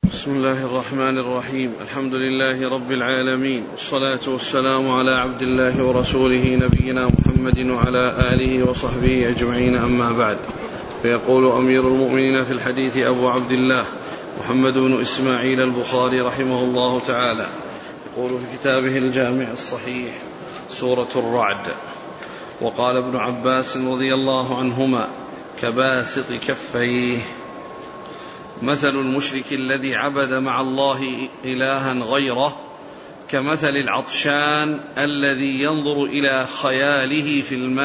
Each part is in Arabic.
بسم الله الرحمن الرحيم. الحمد لله رب العالمين، والصلاة والسلام على عبد الله ورسوله نبينا محمد وعلى آله وصحبه أجمعين، أما بعد. فيقول أمير المؤمنين في الحديث أبو عبد الله محمد بن إسماعيل البخاري رحمه الله تعالى، يقول في كتابه الجامع الصحيح سورة الرعد: وقال ابن عباس رضي الله عنهما: كباسط كفيه. مثل المشرك الذي عبد مع الله إلها غيره كمثل العطشان الذي ينظر إلى خياله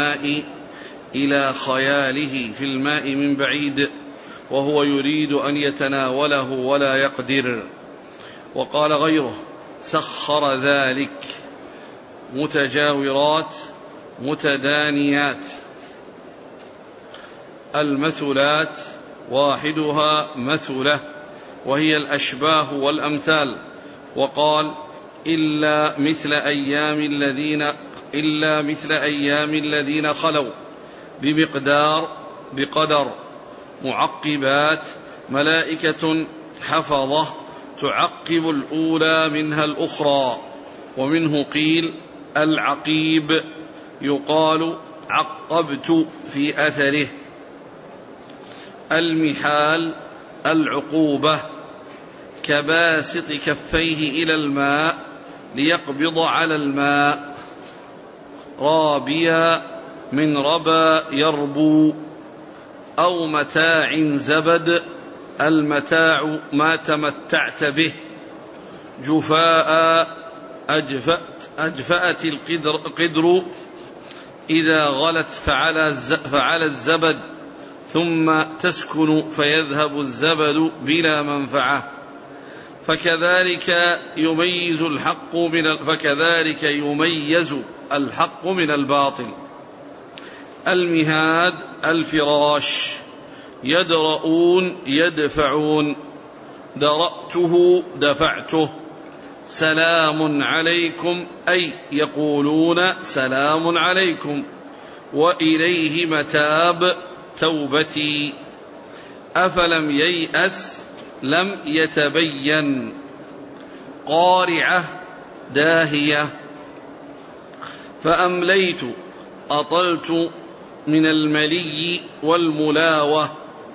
في الماء من بعيد وهو يريد أن يتناوله ولا يقدر. وقال غيره: سخر ذلك متجاورات متدانيات، المثلات واحدها مثلة وهي الأشباه والأمثال. وقال: إلا مثل أيام الذين خلوا بقدر معقبات ملائكة حفظة تعقب الأولى منها الأخرى. ومنه قيل العقيب، يقال عقبت في أثره. المحال العقوبة، كباسط كفيه إلى الماء ليقبض على الماء. رابيا من ربا يربو. أو متاع زبد، المتاع ما تمتعت به. جفاء أجفأت القدر إذا غلت فعلى الزبد ثم تسكن فيذهب الزبد بلا منفعة. فكذلك يميز الحق من الباطل. المهاد الفراش. يدرؤون يدفعون، درأته دفعته. سلام عليكم، أي يقولون سلام عليكم. وإليه متاب توبتي. أفلم ييأس لم يتبين. قارعة داهية. فأمليت أطلت من الملي والملاوة.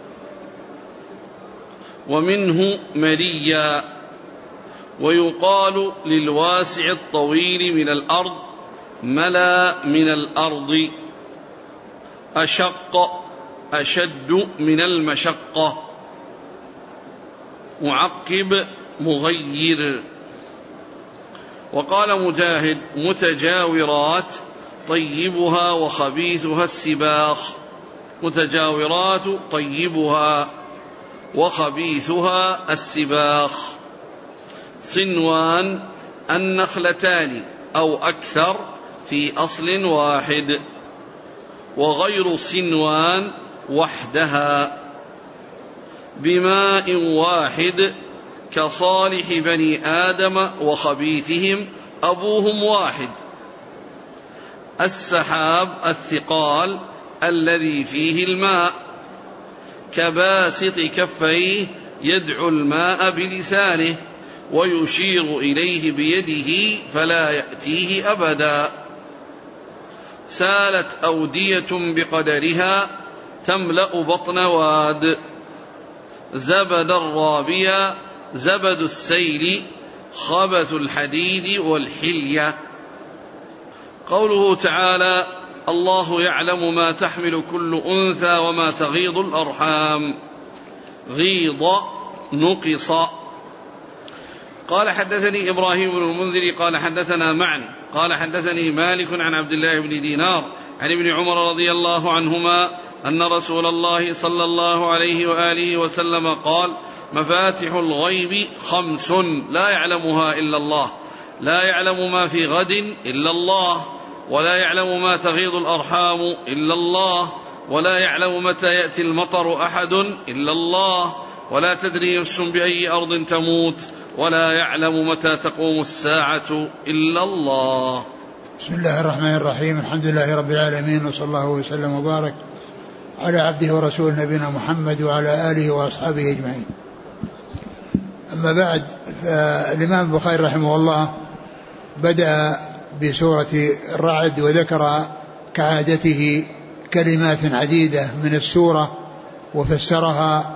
ومنه مليا. ويقال للواسع الطويل من الأرض ملا من الأرض. أشق أشد من المشقة. معقب مغير. وقال مجاهد: متجاورات طيبها وخبيثها السباخ. متجاورات طيبها وخبيثها السباخ. صنوان النخلتان أو أكثر في أصل واحد. وغير صنوان وحدها. بماء واحد كصالح بني آدم وخبيثهم أبوهم واحد. السحاب الثقال الذي فيه الماء. كباسط كفيه يدعو الماء بلسانه ويشير إليه بيده فلا يأتيه أبدا. سالت أودية بقدرها تملأ بطن واد. زبد الرابية زبد السيل خبث الحديد والحلية. قوله تعالى: الله يعلم ما تحمل كل أنثى وما تغيض الأرحام. غيض نقص. قال: حدثني إبراهيم بن المنذر قال: حدثنا معا قال: حدثني مالك عن عبد الله بن دينار عن ابن عمر رضي الله عنهما أن رسول الله صلى الله عليه وآله وسلم قال: مفاتح الغيب 5 لا يعلمها إلا الله. لا يعلم ما في غد إلا الله، ولا يعلم ما تغيض الأرحام إلا الله، ولا يعلم متى يأتي المطر أحد إلا الله، ولا تدري نفس بأي أرض تموت، ولا يعلم متى تقوم الساعة إلا الله. بسم الله الرحمن الرحيم. الحمد لله رب العالمين، وصلى الله وسلم وبارك على عبده ورسوله نبينا محمد وعلى آله وأصحابه أجمعين. أما بعد، فالإمام البخاري رحمه الله بدأ بسورة الرعد وذكر كعادته كلمات عديدة من السورة وفسرها،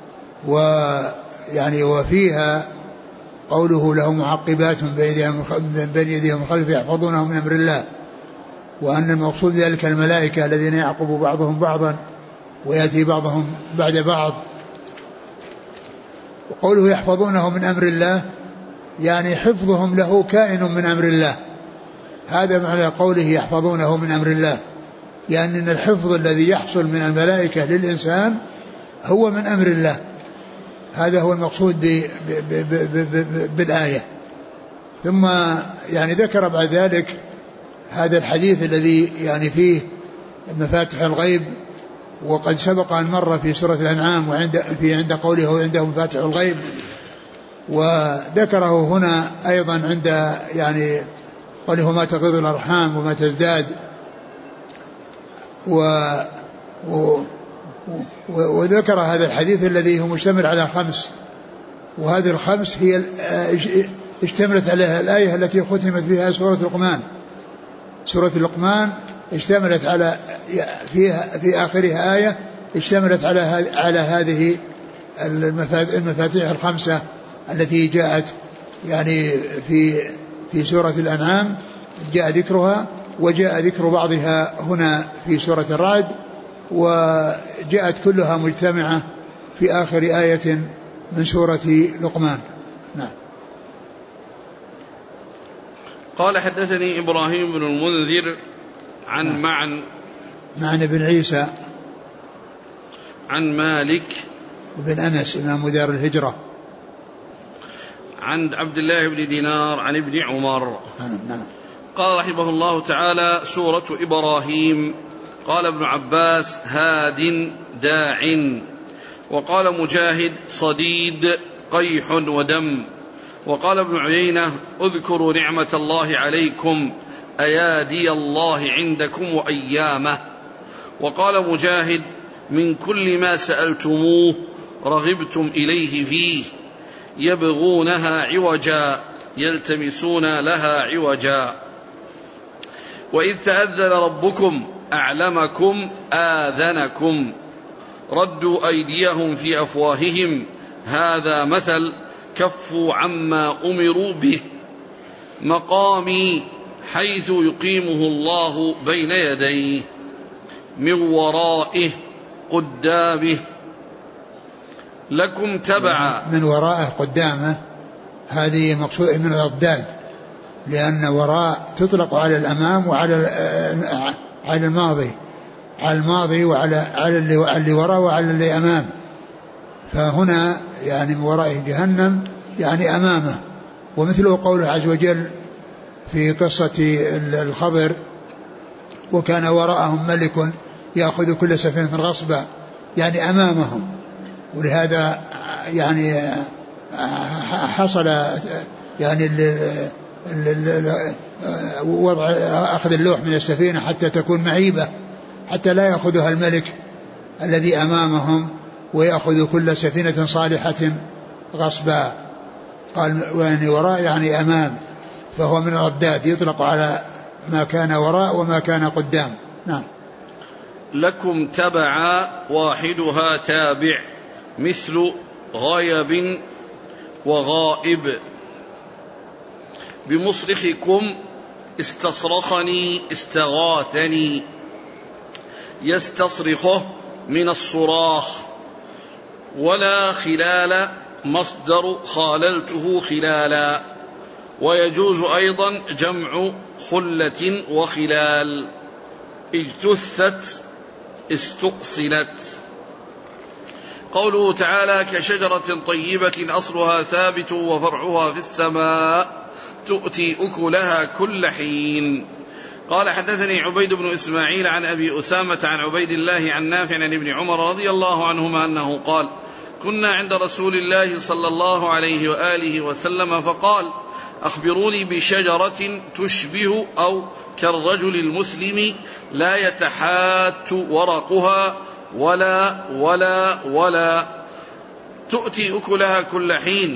وفيها قوله له معقبات من بين يديهم خلفه يحفظونه من أمر الله، وأن المقصود ذلك الملائكة الذين يعقب بعضهم بعضا ويأتي بعضهم بعد بعض. وقوله يحفظونه من أمر الله يعني حفظهم له كائن من أمر الله، هذا معنى قوله يحفظونه من أمر الله، يعني أن الحفظ الذي يحصل من الملائكة للإنسان هو من أمر الله. هذا هو المقصود بالآية. ثم يعني ذكر بعد ذلك هذا الحديث الذي يعني فيه مفاتح الغيب، وقد سبق أن مر في سورة الأنعام عند قوله عنده مفاتح الغيب، وذكره هنا أيضا عند يعني قوله ما تغيض الأرحام وما تزداد، وذكر هذا الحديث الذي هو مشتمل على 5، وهذه ال5 هي اشتملت عليها الآية التي ختمت بها سورة لقمان. سورة لقمان اشتملت على في آخرها آية اشتملت على هذه المفاتيح ال5 التي جاءت يعني في سورة الأنعام جاء ذكرها، وجاء ذكر بعضها هنا في سورة الرعد، وجاءت كلها مجتمعة في آخر آية من سورة لقمان. نعم. قال حدثني إبراهيم بن المنذر عن معن بن عيسى عن مالك بن أنس إمام دار الهجرة عن عبد الله بن دينار عن ابن عمر. نعم. قال رحمه الله تعالى سورة إبراهيم. قال ابن عباس هاد داع، وقال مجاهد صديد قيح ودم، وقال ابن عيينة اذكروا نعمة الله عليكم أيادي الله عندكم وأيامه، وقال مجاهد من كل ما سألتموه رغبتم إليه فيه يبغونها عوجا يلتمسون لها عوجا. وإذ تأذن ربكم أعلمكم آذنكم ردوا أيديهم في أفواههم هذا مثل كفوا عما أمروا به مقامي حيث يقيمه الله بين يديه من ورائه قدامه لكم تبعا. من ورائه قدامه هذه مقصود من الأضداد، لأن وراء تطلق على الأمام وعلى الماضي، على الماضي وعلى اللي وراء وعلى اللي أمام. فهنا يعني من ورائه جهنم يعني أمامه. ومثله قوله عز وجل في قصة الخضر وكان وراءهم ملك يأخذ كل سفينة غصبا، يعني أمامهم. ولهذا يعني حصل يعني وضع أخذ اللوح من السفينة حتى تكون معيبة، حتى لا يأخذها الملك الذي أمامهم ويأخذ كل سفينة صالحة غصبا. قال يعني وراء يعني أمام، فهو من الأضداد يطلق على ما كان وراء وما كان قدام. نعم. لكم تبعا واحدها تابع مثل غيب وغائب. بمصرخكم استصرخني استغاثني يستصرخه من الصراخ. ولا خلال مصدر خاللته خلالا. ويجوز أيضا جمع خلة وخلال. اجتثت استؤصلت. قوله تعالى كشجرة طيبة أصلها ثابت وفرعها في السماء تؤتي أكلها كل حين. قال حدثني عبيد بن إسماعيل عن أبي أسامة عن عبيد الله عن نافع عن ابن عمر رضي الله عنهما أنه قال كنا عند رسول الله صلى الله عليه وآله وسلم فقال أخبروني بشجرة تشبه أو كالرجل المسلم لا يتحات ورقها ولا تؤتي أكلها كل حين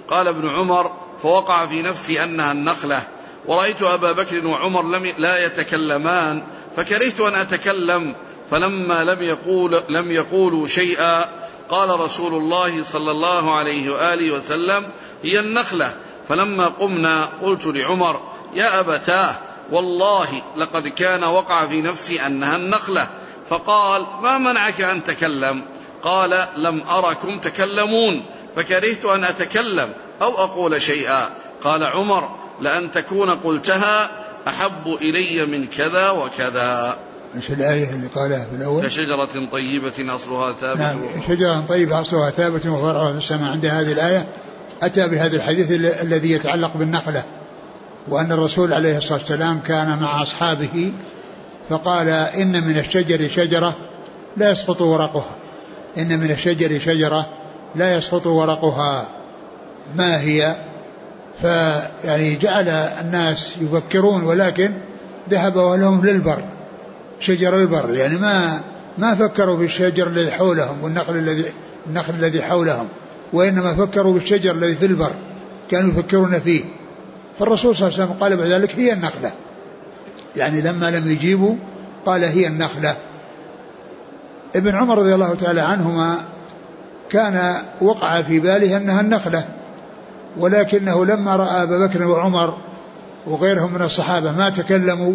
قال ابن عمر: فوقع في نفسي أنها النخلة، ورأيت أبا بكر وعمر لا يتكلمان، فكرهت أن أتكلم، فلما لم يقولوا شيئا قال رسول الله صلى الله عليه وآله وسلم: هي النخلة. فلما قمنا قلت لعمر: يا أبتاه، والله لقد كان وقع في نفسي أنها النخلة. فقال: ما منعك أن تكلم؟ قال: لم أركم تكلمون، فكرهت أن أتكلم أو أقول شيئا. قال عمر: لأن تكون قلتها أحب إلي من كذا وكذا. ايش الآية اللي قالها في الأول؟ كشجرة طيبة أصلها ثابت. نعم، شجرة طيبة أصلها ثابت وفرعها في السماء. عند هذه الآية أتى بهذا الحديث الذي يتعلق بالنخلة، وأن الرسول عليه الصلاة والسلام كان مع أصحابه فقال: إن من الشجر شجرة لا يسقط ورقها، إن من الشجر شجرة لا يسقط ورقها، ما هي؟ فيعني جعل الناس يفكرون، ولكن ذهب ولهم للبر، شجر البر، يعني ما فكروا في الشجر الذي حولهم والنخل الذي حولهم، وإنما فكروا بالشجر الذي في البر كانوا يفكرون فيه. فالرسول صلى الله عليه وسلم قال بعد ذلك: هي النخلة، يعني لما لم يجيبوا قال: هي النخلة. ابن عمر رضي الله تعالى عنهما كان وقع في باله أنها النخلة، ولكنه لما رأى أبا بكر وعمر وغيرهم من الصحابة ما تكلموا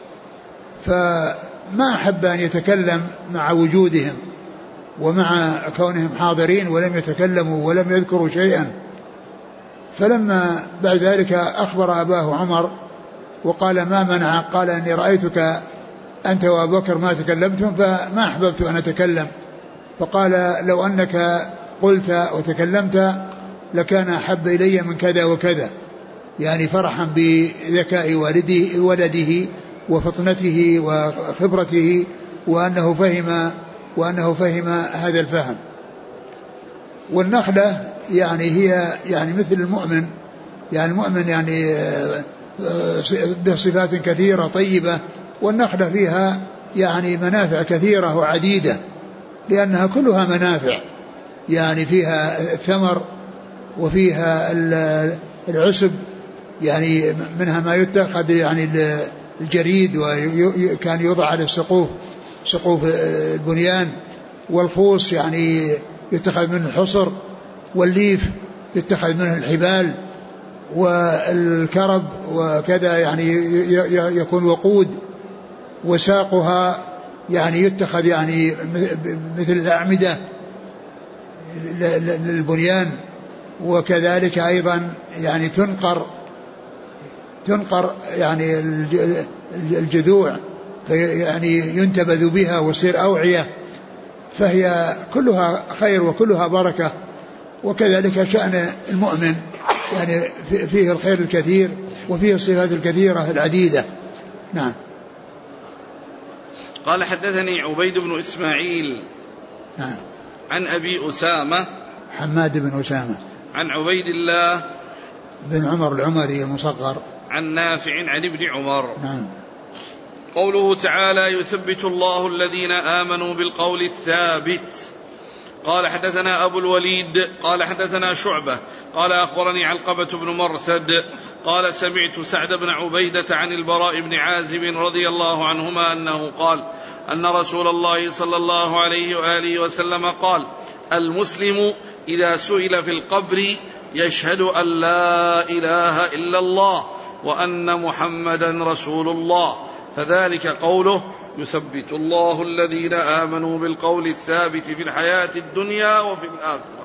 فما أحب أن يتكلم مع وجودهم ومع كونهم حاضرين ولم يتكلموا ولم يذكروا شيئا. فلما بعد ذلك أخبر أباه عمر وقال: ما منع؟ قال: إني رأيتك أنت وأبو بكر ما تكلمتم فما أحببت أن أتكلم. فقال: لو أنك قلت وتكلمت لكان أحب إلي من كذا وكذا، يعني فرحا بذكاء ولده وفطنته وخبرته وأنه فهم هذا الفهم. والنخلة يعني هي يعني مثل المؤمن، يعني المؤمن يعني بصفات كثيرة طيبة، والنخلة فيها يعني منافع كثيرة وعديدة، لأنها كلها منافع، يعني فيها الثمر وفيها العسب، يعني منها ما يتخذ يعني الجريد وكان يوضع على سقوف البنيان، والخوص يعني يتخذ منه الحصر، والليف يتخذ منه الحبال، والكرب وكذا يعني يكون وقود، وساقها يعني يتخذ يعني مثل الأعمدة للبنيان، وكذلك أيضا يعني تنقر يعني الجذوع يعني ينتبذ بها ويصير أوعية، فهي كلها خير وكلها بركة. وكذلك شأن المؤمن، يعني فيه الخير الكثير وفيه الصفات الكثيرة العديدة. نعم. قال: حدثني عبيد بن إسماعيل نعم عن أبي أسامة حماد بن أسامة عن عبيد الله بن عمر العمري المصغر عن نافع عن ابن عمر. نعم. قوله تعالى: يثبت الله الذين آمنوا بالقول الثابت. قال: حدثنا أبو الوليد قال: حدثنا شعبة قال: أخبرني علقمة بن مرثد قال: سمعت سعد بن عبيدة عن البراء بن عازب رضي الله عنهما أنه قال: أن رسول الله صلى الله عليه وآله وسلم قال: المسلم إذا سئل في القبر يشهد أن لا إله إلا الله وأن محمدا رسول الله، فذلك قوله: يثبت الله الذين آمنوا بالقول الثابت في الحياة الدنيا وفي الآخرة.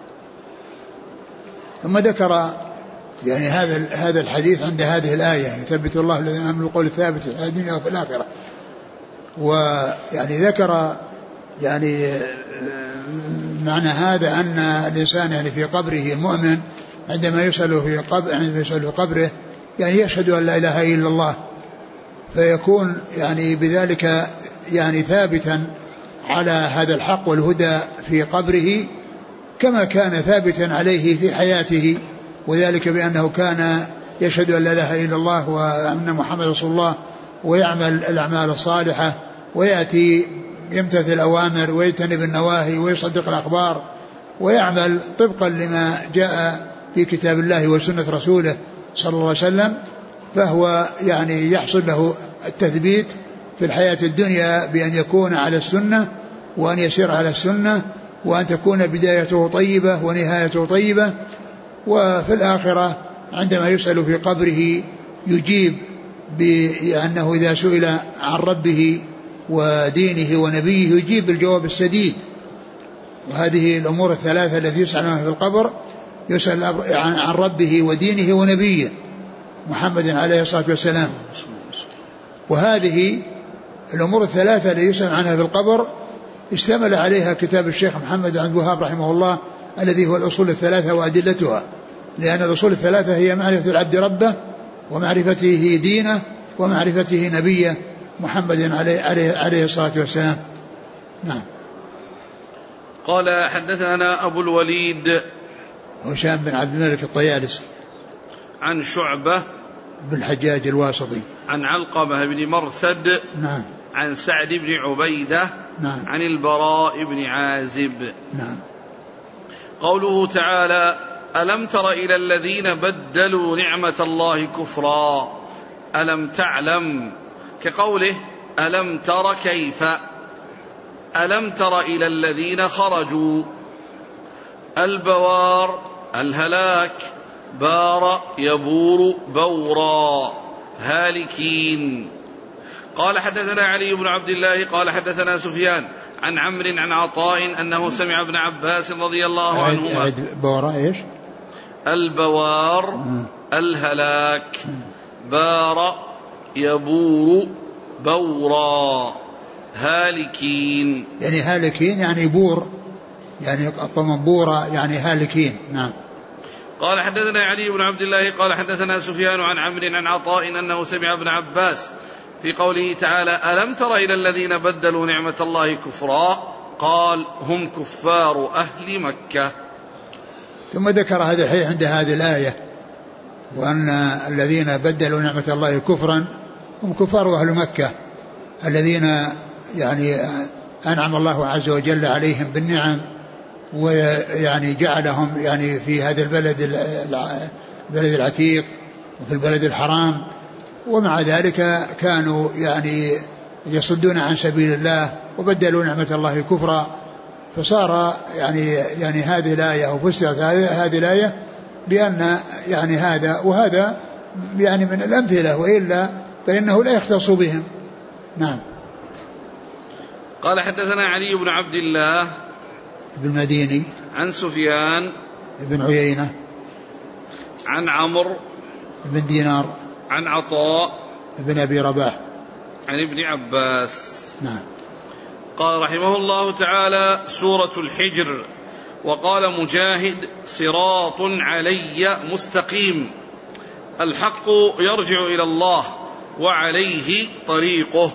ثم ذكر يعني هذا الحديث عند هذه الآية: يثبت الله الذين آمنوا بالقول الثابت في الحياة الدنيا وفي الآخرة. ويعني ذكر يعني معنى هذا أن الإنسان يعني في قبره المؤمن عندما يسأل في قبره يعني يشهد أن لا إله إلا الله، فيكون يعني بذلك يعني ثابتا على هذا الحق والهدى في قبره كما كان ثابتا عليه في حياته، وذلك بأنه كان يشهد أن لا إله إلا الله وأن محمد رسول الله، ويعمل الأعمال الصالحة، ويأتي يمتثل الأوامر ويجتنب النواهي ويصدق الأخبار، ويعمل طبقا لما جاء في كتاب الله وسنة رسوله صلى الله عليه وسلم، فهو يعني يحصل له التثبيت في الحياة الدنيا بأن يكون على السنة وأن يسير على السنة وأن تكون بدايته طيبة ونهايته طيبة. وفي الآخرة عندما يسأل في قبره يجيب بأنه إذا سئل عن ربه ودينه ونبيه يجيب بالجواب السديد. وهذه الأمور الثلاثة التي يسأل عنها في القبر، يسأل عن ربه ودينه ونبيه محمد عليه الصلاة والسلام. وهذه الأمور الثلاثة التي يسأل عنها في القبر اشتمل عليها كتاب الشيخ محمد عبد الوهاب رحمه الله الذي هو الأصول الثلاثة وأدلتها، لأن الأصول الثلاثة هي معرفة العبد ربه ومعرفته دينه ومعرفته نبيه محمد عليه الصلاة والسلام. نعم. قال حدثنا أبو الوليد هشام بن عبد الملك الطيالسي عن شعبة بن الحجاج الواسطي عن علقمة بن مرثد نعم عن سعد بن عبيدة نعم عن البراء بن عازب. نعم. قوله تعالى: ألم تر إلى الذين بدلوا نعمة الله كفرا ألم تعلم، كقوله ألم تر كيف، ألم تر إلى الذين خرجوا. البوار الهلاك، بار يبور بورا، هالكين. قال حدثنا علي بن عبد الله قال حدثنا سفيان عن عمرو عن عطاء أنه سمع ابن عباس رضي الله عنهما. بورا إيش؟ البوار الهلاك، بار يبور بورا، هالكين. يعني هالكين يعني بور، يعني قوم بورا يعني هالكين. نعم. قال حدثنا علي بن عبد الله قال حدثنا سفيان عن عمرو عن عطاء أنه سمع ابن عباس في قوله تعالى: ألم تر إلى الذين بدلوا نعمة الله كفرا قال: هم كفار أهل مكة. ثم ذكر هذا الحديث عند هذه الآية، وأن الذين بدلوا نعمة الله كفرا هم كفار أهل مكة الذين يعني أنعم الله عز وجل عليهم بالنعم، ويعني جعلهم يعني في هذا البلد العتيق وفي البلد الحرام، ومع ذلك كانوا يعني يصدون عن سبيل الله وبدلوا نعمة الله كفرا. فصار يعني هذه الآية وفسرت هذه الآية بأن يعني هذا وهذا يعني من الأمثلة، وإلا فإنه لا يختص بهم. نعم. قال حدثنا علي بن عبد الله بن المديني عن سفيان بن عيينة عن عمرو بن دينار عن عطاء بن أبي رباح عن ابن عباس. نعم. قال رحمه الله تعالى: سورة الحجر. وقال مجاهد: صراط علي مستقيم، الحق يرجع إلى الله وعليه طريقه.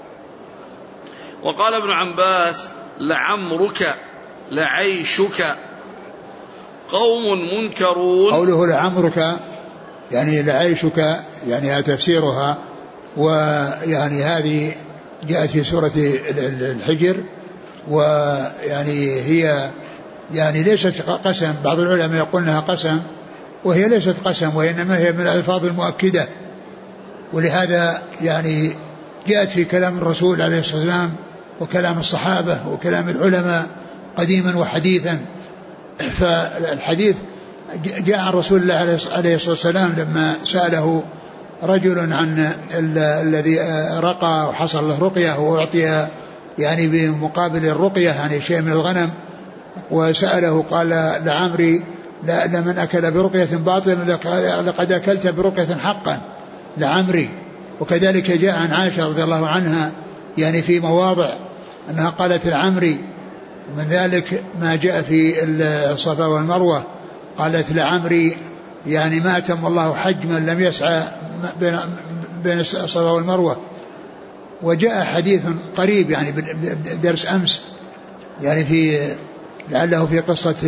وقال ابن عباس: لعمرك لعيشك قوم منكرون. قوله لعمرك يعني لعيشك يعني تفسيرها، ويعني هذه جاءت في سورة الحجر، ويعني هي يعني ليست قسم. بعض العلماء يقول انها قسم، وهي ليست قسم، وإنما هي من الألفاظ المؤكدة. ولهذا يعني جاءت في كلام الرسول عليه الصلاة والسلام وكلام الصحابة وكلام العلماء قديما وحديثا. فالحديث جاء عن رسول الله عليه الصلاة والسلام لما سأله رجل عن الذي رقى وحصل له رقية وأعطي يعني بمقابل الرقية يعني شيء من الغنم، وسأله قال: لعمري لمن أكل برقية باطل لقد أكلت برقية حقا لعمري. وكذلك جاء عن عائشة رضي الله عنها يعني في مواضع أنها قالت لعمري، ومن ذلك ما جاء في الصفا والمروة قالت لعمري يعني ما أتم الله حجما لم يسعى بين الصفا والمروة. وجاء حديث قريب يعني درس أمس يعني في لعله في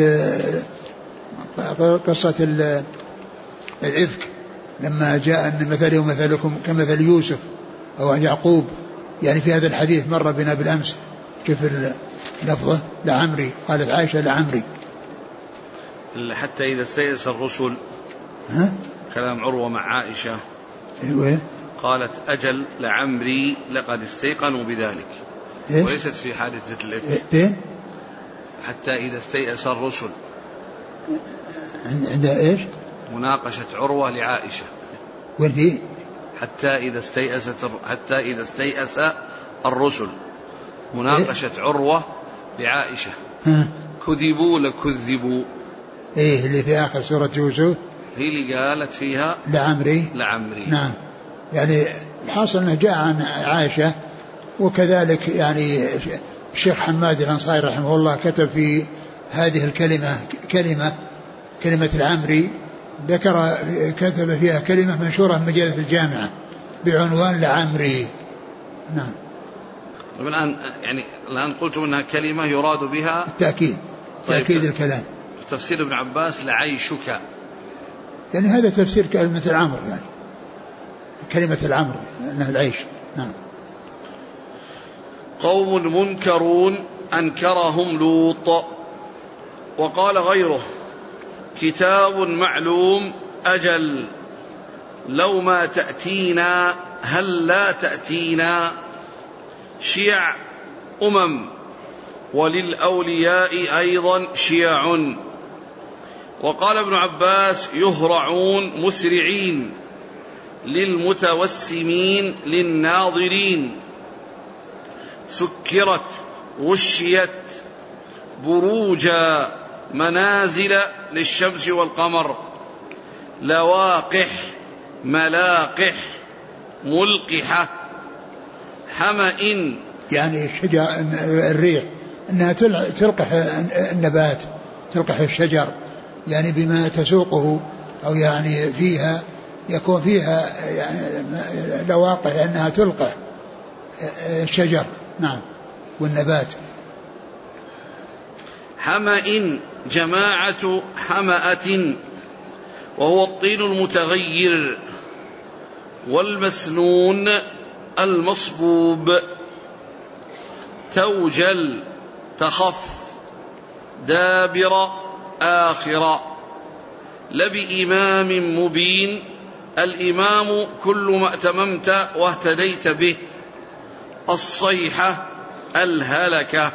قصة الإفك، لما جاء أن مثلي ومثلكم كمثل يوسف أو يعقوب، يعني في هذا الحديث مر بنا بالأمس. كيف لفظه؟ لعمري، قالت عائشة لعمري. حتى إذا استيأس الرسل. كلام عروة مع عائشة. أيوة. قالت أجل لعمري لقد استيقنوا بذلك. وليست في حادثة الإفك. حتى إذا استيأس الرسل. عند إيش؟ مناقشة عروة لعائشة. واللي حتى إذا استيأس الرسل. مناقشة عروة لعائشة. كذبوا لكذبوا. إيه اللي في آخر سورة يوسف. هي اللي قالت فيها لعمري. نعم. يعني الحاصل أنه جاء عن عائشة. وكذلك يعني الشيخ حماد الأنصاري رحمه الله كتب في هذه الكلمة كلمة العمري، كتب فيها كلمة منشورة في مجلة الجامعة بعنوان لعمري. نعم. الآن قلتم أنها كلمة يراد بها التأكيد. تأكيد الكلام. تفسير ابن عباس لعيشك، يعني هذا تفسير كلمة العمر، يعني كلمة العمر أنها العيش. نعم. قوم منكرون أنكرهم لوط. وقال غيره كتاب معلوم أجل لو ما تأتينا هل لا تأتينا شيع وللأولياء أيضا شيع. وقال ابن عباس يهرعون مسرعين للمتوسمين للناظرين. سكرت غشيت بروجا منازل للشمس والقمر. لواقح ملاقح ملقحة حمأ، يعني الشجر الريح أنها تلقح النبات، تلقح الشجر يعني بما تسوقه، أو يعني فيها يكون فيها يعني لواقح أنها تلقح الشجر. نعم. والنبات. حمأ جماعة حمأة وهو الطين المتغير، والمسنون المصبوب. توجل تخف دابر آخر. لبإمام مبين. الإمام كل ما اتممت واهتديت به. الصيحة الهلكة.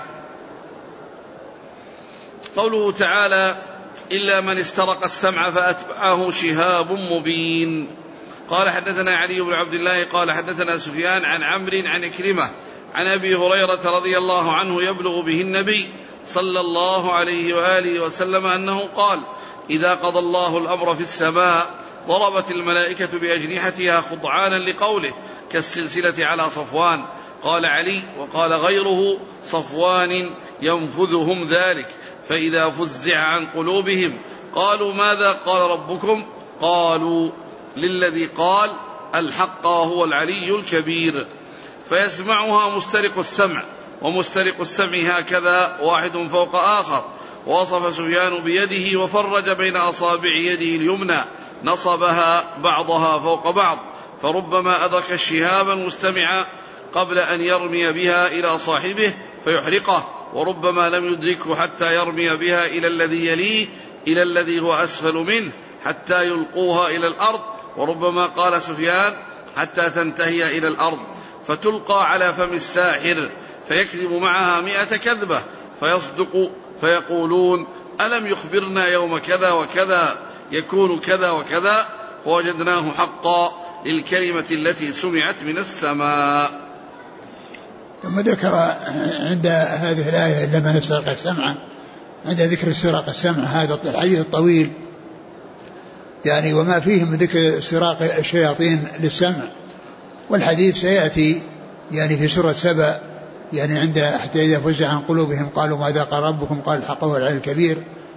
قوله تعالى إلا من استرق السمع فأتبعه شهاب مبين. قال حدثنا علي بن عبد الله قال حدثنا سفيان عن عمرو عن عكرمة عن أبي هريرة رضي الله عنه يبلغ به النبي صلى الله عليه وآله وسلم أنه قال إذا قضى الله الأمر في السماء ضربت الملائكة بأجنحتها خضعانا لقوله كالسلسلة على صفوان. قال علي وقال غيره صفوان ينفذهم ذلك، فإذا فزع عن قلوبهم قالوا ماذا قال ربكم؟ قالوا للذي قال الحق هو العلي الكبير. فيسمعها مسترق السمع، ومسترق السمع هكذا واحد فوق آخر. ووصف سفيان بيده وفرج بين أصابع يده اليمنى نصبها بعضها فوق بعض، فربما أدرك الشهاب المستمع قبل أن يرمي بها إلى صاحبه فيحرقه، وربما لم يدركه حتى يرمي بها إلى الذي يليه إلى الذي هو أسفل منه حتى يلقوها إلى الأرض. وربما قال سفيان حتى تنتهي إلى الأرض فتلقى على فم الساحر فيكذب معها 100 كذبة فيصدق، فيقولون ألم يخبرنا يوم كذا وكذا يكون كذا وكذا، فوجدناه حقا للكلمة التي سمعت من السماء. ثم ذكر عند هذه الآية لما نسترق السمع، عند ذكر استراق السمع هذا الحديث الطويل يعني وما فيه من ذكر استراق الشياطين للسمع، والحديث سيأتي يعني في سورة سبأ يعني عند حتى إذا فزع عن قلوبهم قالوا ماذا قال ربكم؟ قال الحق هو العلي الكبير.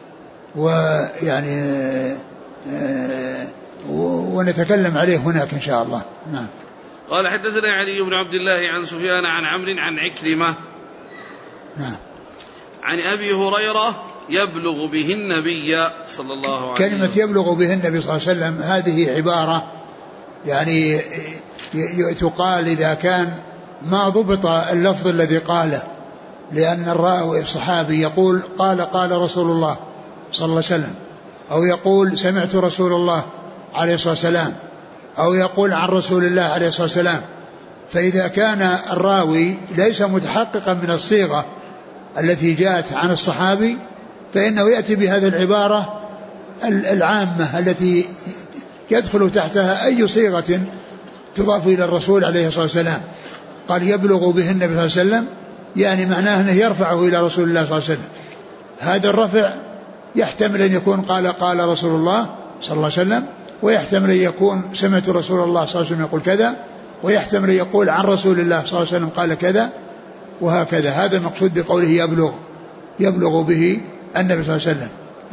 ويعني ونتكلم عليه هناك إن شاء الله. نعم. قال حدثنا علي بن عبد الله عن سفيان عن عمرو عن عكرمة نعم عن أبي هريرة يبلغ به النبي صلى الله عليه وسلم. كلمة يبلغ به النبي صلى الله عليه وسلم هذه عبارة يعني تقال إذا كان ما ضبط اللفظ الذي قاله، لأن الراوي الصحابي يقول قال رسول الله صلى الله عليه وسلم، أو يقول سمعت رسول الله عليه الصلاة والسلام، أو يقول عن رسول الله عليه الصلاة والسلام. فإذا كان الراوي ليس متحققا من الصيغة التي جاءت عن الصحابي فإنه يأتي بهذه العبارة العامة التي يدخل تحتها أي صيغة تضاف إلى الرسول عليه الصلاة والسلام. قال يبلغ به النبي صلى الله عليه وسلم، يعني معناه أنه يرفعه إلى رسول الله صلى الله عليه وسلم. هذا الرفع يحتمل أن يكون قال رسول الله صلى الله عليه وسلم، ويحتمل أن يكون سمعت رسول الله صلى الله عليه وسلم يقول كذا، ويحتمل أن يقول عن رسول الله صلى الله عليه وسلم قال كذا، وهكذا. هذا المقصود بقوله يبلغ به النبي صلى الله عليه وسلم.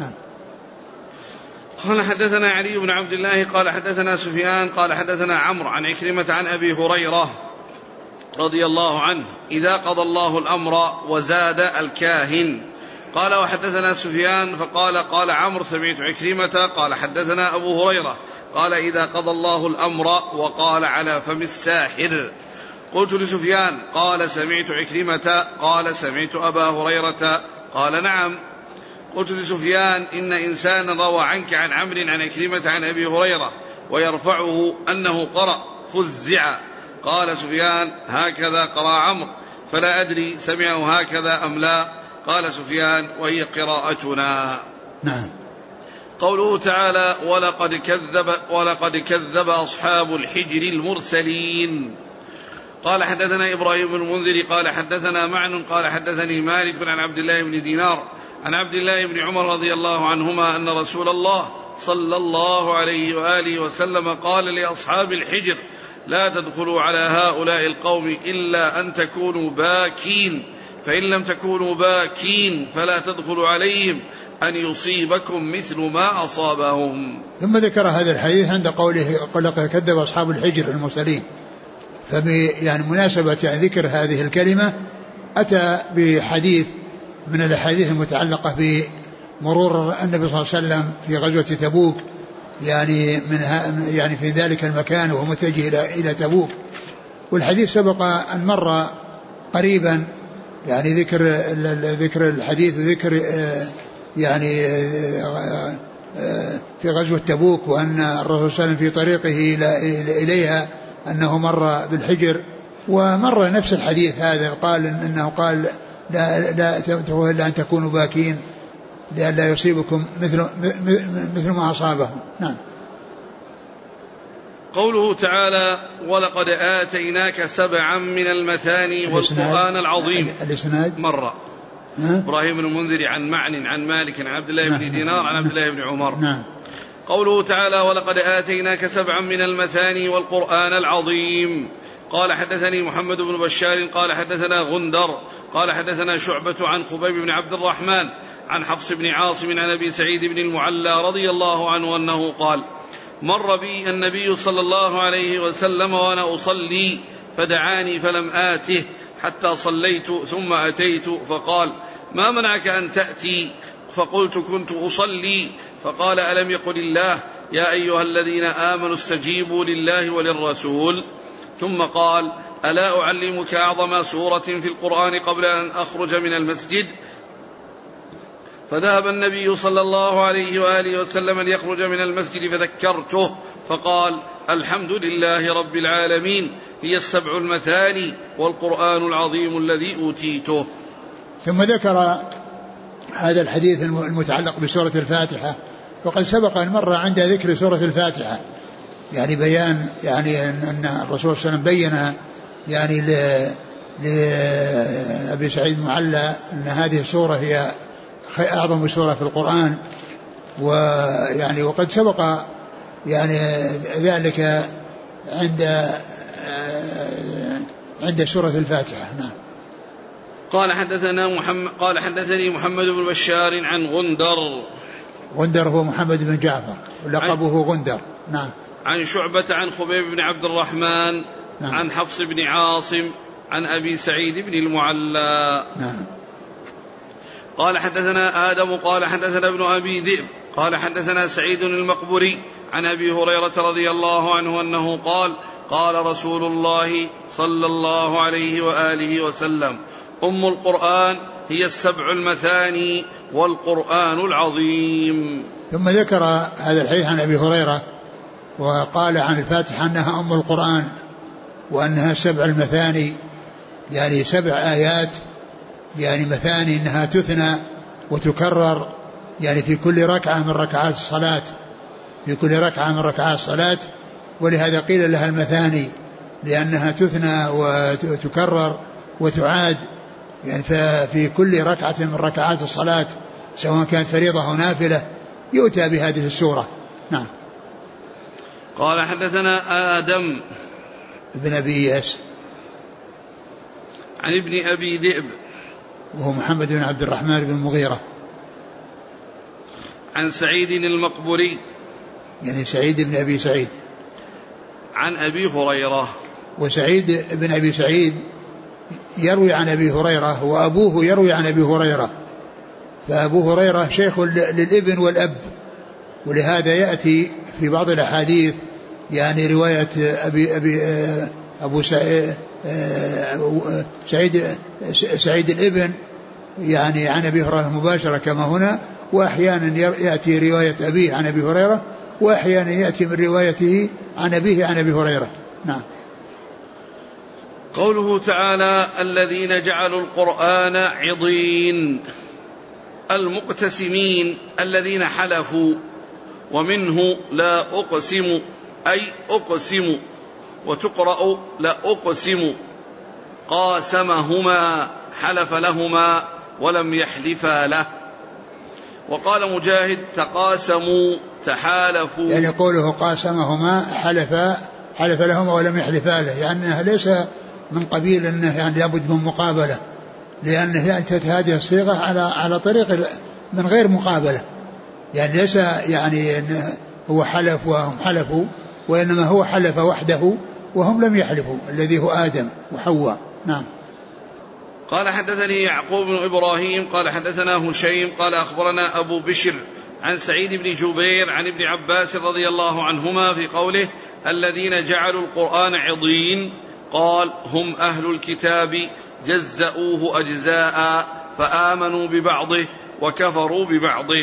قال حدثنا علي بن عبد الله قال حدثنا سفيان قال حدثنا عمرو عن عكرمة عن أبي هريرة رضي الله عنه إذا قضى الله الأمر وزاد الكاهن. قال وحدثنا سفيان فقال قال عمرو سمعت عكرمة قال حدثنا أبو هريرة قال إذا قضى الله الأمر وقال على فم الساحر. قلت لسفيان قال سمعت عكرمة قال سمعت أبا هريرة قال نعم. قلت لسفيان إن إنسانا روى عنك عن عمرو عن عكرمة عن أبي هريرة ويرفعه أنه قرأ فزع. قال سفيان هكذا قرأ عمرو فلا أدري سمعه هكذا أم لا. قال سفيان وهي قراءتنا. نعم. قوله تعالى ولقد كذب أصحاب الحجر المرسلين. قال حدثنا إبراهيم بن المنذر قال حدثنا معن قال حدثني مالك عن عبد الله بن دينار عن عبد الله بن عمر رضي الله عنهما أن رسول الله صلى الله عليه وآله وسلم قال لأصحاب الحجر لا تدخلوا على هؤلاء القوم إلا أن تكونوا باكين، فإن لم تكونوا باكين فلا تدخلوا عليهم أن يصيبكم مثل ما أصابهم. ثم ذكر هذا الحديث عند قوله لقد كذب أصحاب الحجر المرسلين، يعني مناسبة ذكر هذه الكلمة أتى بحديث من الأحاديث المتعلقة بمرور النبي صلى الله عليه وسلم في غزوة تبوك، يعني في ذلك المكان وهو متجه إلى تبوك. والحديث سبق أن مر قريبا، يعني ذكر الحديث ذكر يعني في غزوة تبوك، وأن الرسول صلى الله عليه وسلم في طريقه إليها أنه مر بالحجر، ومر نفس الحديث هذا قال أنه قال لا تدخلوا إلا أن تكونوا باكين لئلا يصيبكم مثل ما أصابهم. نعم. قوله تعالى ولقد آتيناك 7 من المثاني والقرآن العظيم. الإسناد مرة إبراهيم بن المنذر عن معن عن مالك عن عبد الله بن دينار عن عبد الله بن عمر. نعم. قوله تعالى ولقد آتيناك 7 من المثاني والقرآن العظيم. قال حدثني محمد بن بشار قال حدثنا غندر قال حدثنا شعبة عن خبيب بن عبد الرحمن عن حفص بن عاصم عن أبي سعيد بن المعلى رضي الله عنه أنه قال مر بي النبي صلى الله عليه وسلم وأنا أصلي فدعاني فلم آته حتى صليت ثم أتيت فقال ما منعك أن تأتي؟ فقلت كنت أصلي. فقال ألم يقل الله يا أيها الذين آمنوا استجيبوا لله وللرسول؟ ثم قال ألا أعلمك أعظم سورة في القرآن قبل أن أخرج من المسجد؟ فذهب النبي صلى الله عليه وآله وسلم ليخرج من المسجد فذكرته فقال الحمد لله رب العالمين هي 7 المثاني والقرآن العظيم الذي أوتيته. ثم ذكر هذا الحديث المتعلق بسورة الفاتحة، وقد سبق أن مر عند ذكر سورة الفاتحة يعني بيان يعني أن الرسول صلى الله عليه وسلم بين يعني لأبي سعيد المعلى أن هذه السورة هي أعظم سورة في القرآن، ويعني وقد سبق يعني ذلك عند سورة الفاتحة. نعم. قال حدثني محمد بن بشار عن غندر هو محمد بن جعفر ولقبه غندر. نعم. عن شعبة عن خبيب بن عبد الرحمن. نعم. عن حفص بن عاصم عن أبي سعيد بن المعلى. نعم. قال حدثنا آدم قال حدثنا ابن أبي ذئب قال حدثنا سعيد المقبري عن أبي هريرة رضي الله عنه أنه قال قال رسول الله صلى الله عليه وآله وسلم أم القرآن هي السبع المثاني والقرآن العظيم. ثم ذكر هذا الحديث عن أبي هريرة وقال عن الفاتحة أنها أم القرآن وأنها سبع المثاني، يعني 7 آيات، يعني مثاني أنها تثنى وتكرر يعني في كل ركعة من ركعات الصلاة، في كل ركعة من ركعات الصلاة، ولهذا قيل لها المثاني لأنها تثنى وتكرر وتعاد يعني في كل ركعة من ركعات الصلاة سواء كانت فريضة أو نافلة يؤتى بهذه السورة. نعم. قال حدثنا آدم بن أبي إياس عن ابن أبي ذئب وهو محمد بن عبد الرحمن بن المغيرة عن سعيد المقبري يعني سعيد بن أبي سعيد عن أبي هريرة. وسعيد بن أبي سعيد يروي عن أبي هريرة وأبوه يروي عن أبي هريرة، فأبو هريرة شيخ للابن والأب، ولهذا يأتي في بعض الأحاديث يعني رواية أبو سعيد الابن يعني عن أبي هريرة مباشرة كما هنا، وأحيانا يأتي رواية أبيه عن أبي هريرة، وأحيانا يأتي من روايته عن أبيه عن أبي هريرة. نعم. قوله تعالى الذين جعلوا القرآن عضين، المقتسمين الذين حلفوا، ومنه لا أقسم أي أقسم، وتقرأ لا أقسم، قاسمهما حلف لهما ولم يحلفا له. وقال مجاهد تقاسموا تحالفوا، يعني قوله قاسمهما حلف لهما ولم يحلفا له، يعني ليس من قبيل أنه يعني لابد من مقابلة، لأنه يأتي هذه الصيغة على طريق من غير مقابلة، يعني ليس يعني أنه هو حلف وهم حلفوا، وإنما هو حلف وحده وهم لم يحلفوا، الذي هو آدم وحواء. نعم. قال حدثني يعقوب بن إبراهيم قال حدثنا هشيم قال أخبرنا أبو بشر عن سعيد بن جبير عن ابن عباس رضي الله عنهما في قوله الذين جعلوا القرآن عضين، قال هم أهل الكتاب جزأوه أجزاء فآمنوا ببعضه وكفروا ببعضه.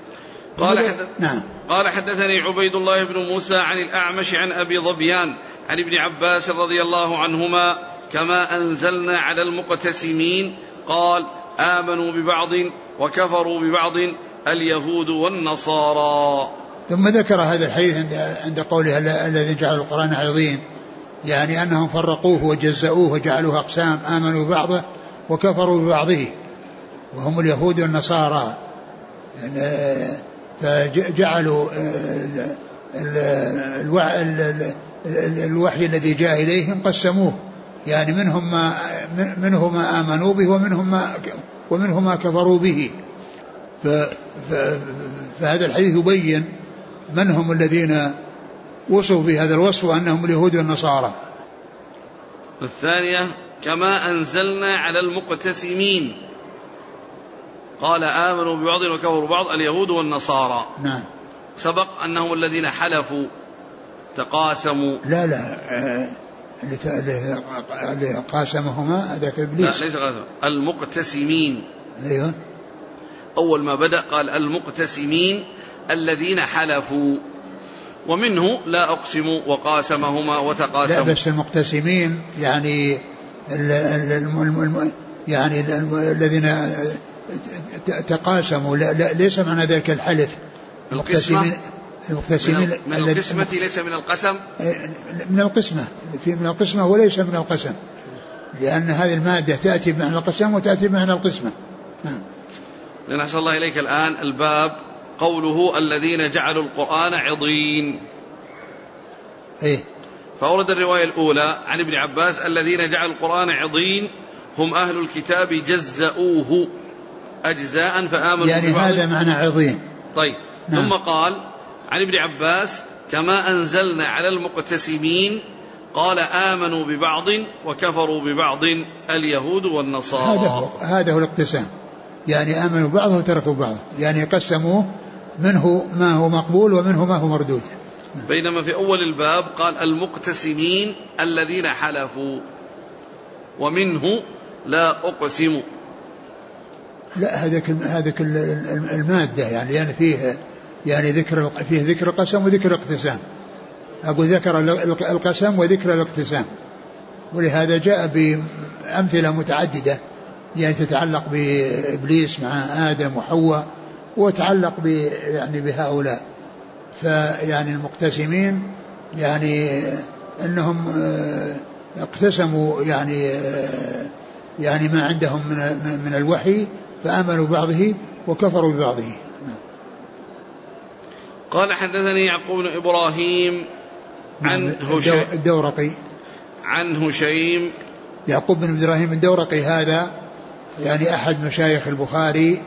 قال حدثني عبيد الله بن موسى عن الأعمش عن أبي ظبيان عن ابن عباس رضي الله عنهما كما أنزلنا على المقتسمين، قال آمنوا ببعض وكفروا ببعض اليهود والنصارى. ثم ذكر هذا الحديث عند قوله الذين جعلوا القرآن عضين، يعني أنهم فرقوه وجزأوه وجعلوه أقسام، آمنوا ببعضه وكفروا ببعضه، وهم اليهود والنصارى، فجعلوا الوحي الذي جاء إليهم قسموه، يعني منهم ما آمنوا به ومنهم ما كفروا به. فهذا الحديث يبين من هم الذين وصفوا بهذا الوصف وأنهم اليهود والنصارى. الثانية كما أنزلنا على المقتسمين، قال آمنوا ببعض وكفروا ببعض اليهود والنصارى. نعم. سبق أنهم الذين حلفوا تقاسموا. لا اللي قاسمهما هذاك إبليس. لا ليس قاسم، المقتسمين. أيوه. أول ما بدأ قال المقتسمين الذين حلفوا، ومنه لا أقسم وقاسمهما وتقاسموا. لا بس المقتسمين يعني يعني الذين تقاسموا، لا ليس معنى ذلك الحلف. المقتسمين من القسمة ليس من القسم. من القسمة وليس من القسم، لأن هذه المادة تأتي بمعنى القسم وتأتي بمعنى القسمة. نسأل الله إليك الآن الباب قوله الذين جعلوا القرآن عضين. فأورد الرواية الأولى عن ابن عباس الذين جعلوا القرآن عضين هم أهل الكتاب جزأوه أجزاء فآمنوا يعني ببعض. هذا معنى عضين. طيب. نعم. ثم قال عن ابن عباس كما أنزلنا على المقتسمين، قال آمنوا ببعض وكفروا ببعض اليهود والنصارى. هذا هو الاقتسام، يعني آمنوا ببعض وتركوا بعض، يعني قسموه منه ما هو مقبول ومنه ما هو مردود. بينما في أول الباب قال المقتسمين الذين حلفوا، ومنه لا أقسم. لا هذاك المادة يعني فيه يعني فيه ذكر القسم وذكر الاقتسام. أقول ذكر القسم وذكر الاقتسام، ولهذا جاء بأمثلة متعددة يعني تتعلق بإبليس مع آدم وحواء، وتعلق يعني بهؤلاء. فيعني المقتسمين يعني أنهم اقتسموا يعني ما عندهم من الوحي، فآمنوا بعضه وكفروا ببعضه. قال حدثني يعقوب بن إبراهيم عن الدورقي عن هشيم. يعقوب بن إبراهيم الدورقي هذا يعني أحد مشايخ البخاري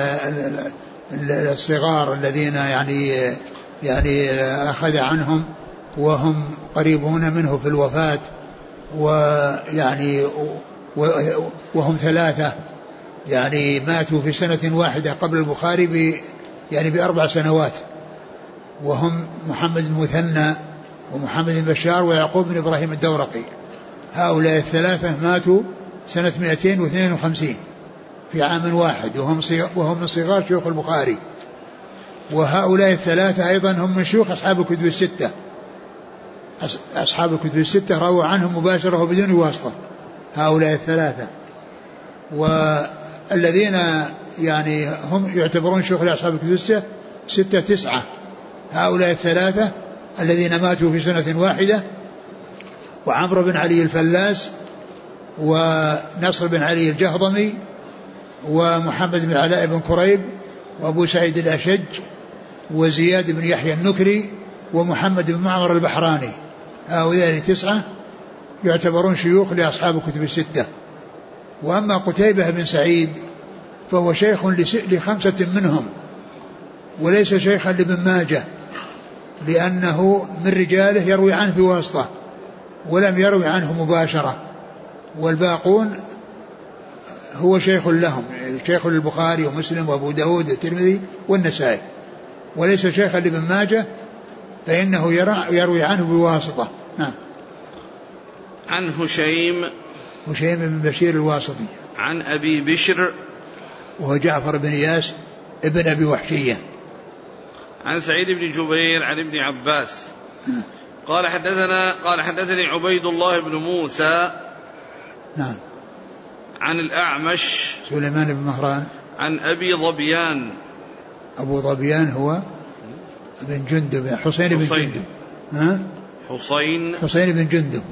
الصغار الذين يعني أخذ عنهم وهم قريبون منه في الوفاة، ويعني وهم 3 يعني ماتوا في سنة واحدة قبل البخاري يعني ب4 سنوات، وهم محمد المثنى ومحمد بن بشار ويعقوب بن إبراهيم الدورقي. هؤلاء ال3 ماتوا سنة 252 في عام واحد، وهم من صغار شيوخ البخاري. وهؤلاء ال3 أيضا هم من شيوخ أصحاب الكتب الستة. أصحاب الكتب الستة رووا عنهم مباشرة وبدون واسطة هؤلاء ال3. والذين يعني هم يعتبرون شيوخ أصحاب الكتب الستة 9. هؤلاء ال3 الذين ماتوا في سنة واحدة: وعمرو بن علي الفلاس، ونصر بن علي الجهضمي، ومحمد بن علاء بن كريب، وأبو سعيد الأشج، وزياد بن يحيى النكري، ومحمد بن معمر البحراني. هؤلاء 9 يعتبرون شيوخ لأصحاب الكتب الستة. وأما قتيبة بن سعيد فهو شيخ ل5 منهم، وليس شيخا لابن ماجه، لأنه من رجاله يروي عنه بواسطة ولم يروي عنه مباشرة، والباقون هو شيخ لهم، شيخ للبخاري ومسلم وأبو داود والترمذي والنسائي، وليس شيخا لابن ماجه، فإنه يروي عنه بواسطة. نعم. عن هشيم بن بشير الواسطي، عن أبي بشر وهو جعفر بن إياس ابن أبي وحشية، عن سعيد بن جبير عن ابن عباس قال حدثني عبيد الله بن موسى نعم عن الأعمش سليمان بن مهران عن أبي ظبيان. أبو ظبيان هو بن جندب، حسين بن جندب. حسين بن جندب.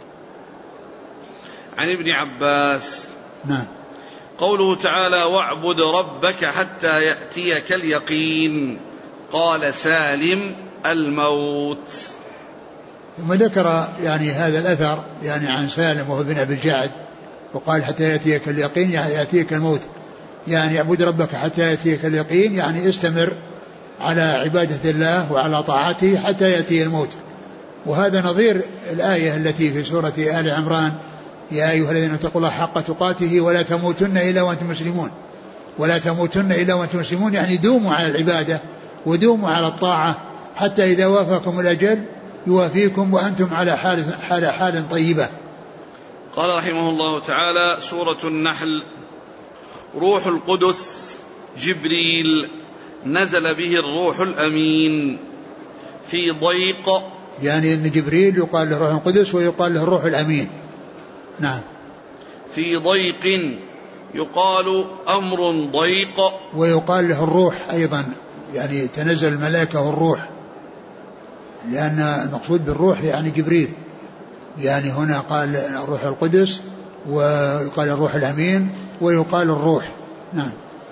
عن ابن عباس. نعم. قوله تعالى: واعبد ربك حتى يأتيك اليقين. قال سالم: الموت. ثم ذكر يعني هذا الأثر يعني عن سالم وهو بن أبي الجعد، وقال حتى يأتيك اليقين يعني يأتيك الموت، يعني اعبد ربك حتى يأتيك اليقين يعني استمر على عبادة الله وعلى طاعته حتى يأتي الموت. وهذا نظير الآية التي في سورة آل عمران: يا أيها الذين اتقوا الله حق تقاته ولا تموتن إلا وأنتم مسلمون. ولا تموتن إلا وأنتم مسلمون يعني دوموا على العبادة ودوموا على الطاعة حتى إذا وافاكم الأجل يوافيكم وأنتم على حال طيبة. قال رحمه الله تعالى: سورة النحل. روح القدس جبريل نزل به الروح الأمين في ضيق، يعني أن جبريل يقال له روح القدس ويقال له الروح الأمين. نعم. في ضيق يقال أمر ضيق، ويقال له الروح أيضا، يعني تنزل الملائكة والروح، لأن المقصود بالروح يعني جبريل، يعني هنا قال الروح القدس ويقال الروح الأمين ويقال الروح. نعم.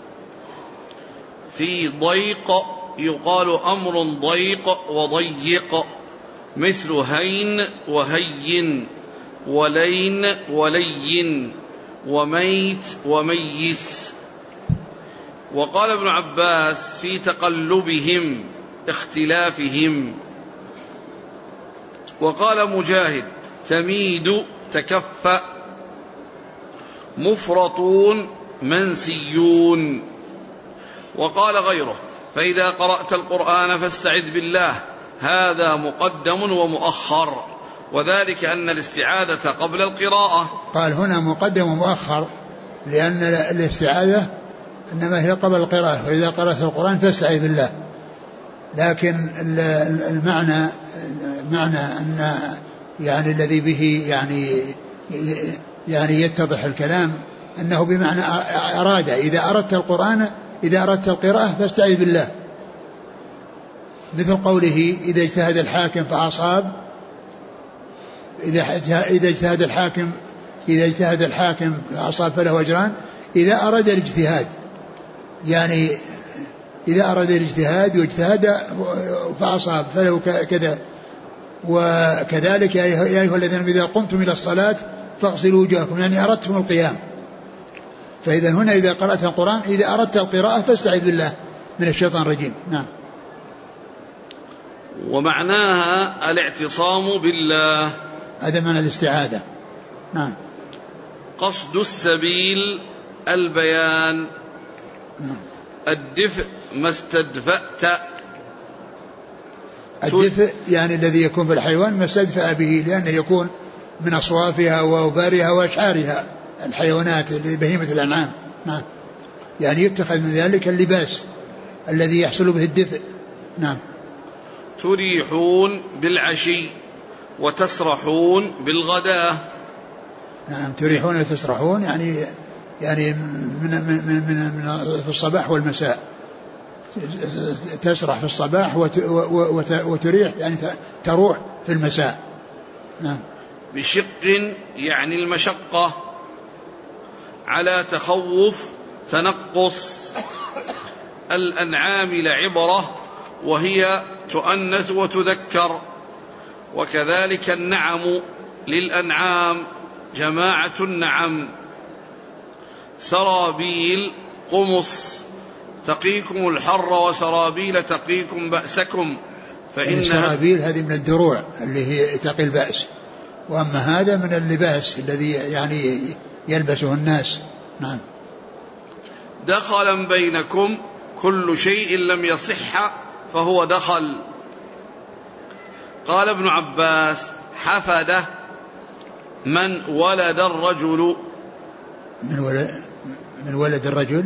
في ضيق يقال أمر ضيق وضيق، مثل هين وهين ولين ولين وميت وميت. وقال ابن عباس: في تقلبهم اختلافهم. وقال مجاهد: تميد تكفأ، مفرطون منسيون. وقال غيره: فإذا قرأت القرآن فاستعذ بالله، هذا مقدم ومؤخر، وذلك أن الاستعاذة قبل القراءة. قال هنا مقدم ومؤخر لأن الاستعاذة إنما هي قبل القراءة، وإذا قرأت القرآن فاستعذ بالله. لكن معنى أن يعني الذي به يعني يتضح الكلام أنه بمعنى أراد إذا أردت القراءة فاستعذ بالله، مثل قوله إذا اجتهد الحاكم فأصاب، إذا اجتهد الحاكم فأصاب فله أجران. إذا أراد الاجتهاد، يعني إذا أراد الاجتهاد واجتهد فأصاب فله كذا. وكذلك يا أيها الذين إذا قمتم إلى الصلاة فاغسلوا وجوهكم، يعني أردتم القيام. فإذا هنا إذا قرأت القرآن إذا أردت القراءة فاستعذ بالله من الشيطان الرجيم. نعم. ومعناها الاعتصام بالله، هذا معنى الاستعاذة. نعم. قصد السبيل البيان. نعم. الدفء ما استدفأت. الدفء يعني الذي يكون في الحيوان ما استدفأ به، لأنه يكون من أصوافها وأوبارها وأشعارها الحيوانات بهيمة الأنعام. نعم. يعني يتخذ من ذلك اللباس الذي يحصل به الدفء. نعم. تريحون بالعشي وتسرحون بالغداة. نعم. تريحون وتسرحون يعني من في الصباح والمساء. تسرح في الصباح وتريح يعني تروح في المساء. نعم. بشق يعني المشقة، على تخوف تنقص. الأنعام لعبرة وهي تؤنث وتذكر، وكذلك النعم للأنعام جماعة النعم. سرابيل قمص تقيكم الحر، وسرابيل تقيكم بأسكم، فإنها سرابيل هذه من الدروع اللي هي تقي البأس، وأما هذا من اللباس الذي يعني يلبسه الناس. نعم. دخلا بينكم كل شيء لم يصح فهو دخل. قال ابن عباس حفده من ولد الرجل. من ولد الرجل.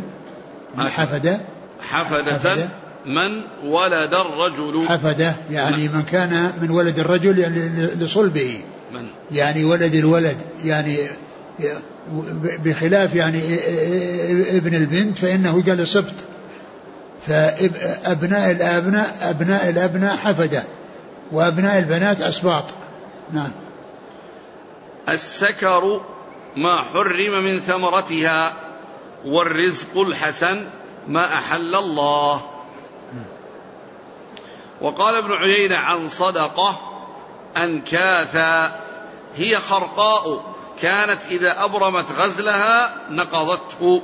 حفدة من ولد الرجل. حفدة يعني من كان من ولد الرجل يعني لصلبه، يعني ولد الولد، يعني بخلاف يعني ابن البنت فإنه قال سبط، فأبناء الأبناء حفدة، وأبناء البنات أسباط. نعم. السكر ما حرم من ثمرتها، والرزق الحسن ما أحل الله. وقال ابن عيينة عن صدقة أنكاثا، هي خرقاء كانت إذا أبرمت غزلها نقضته.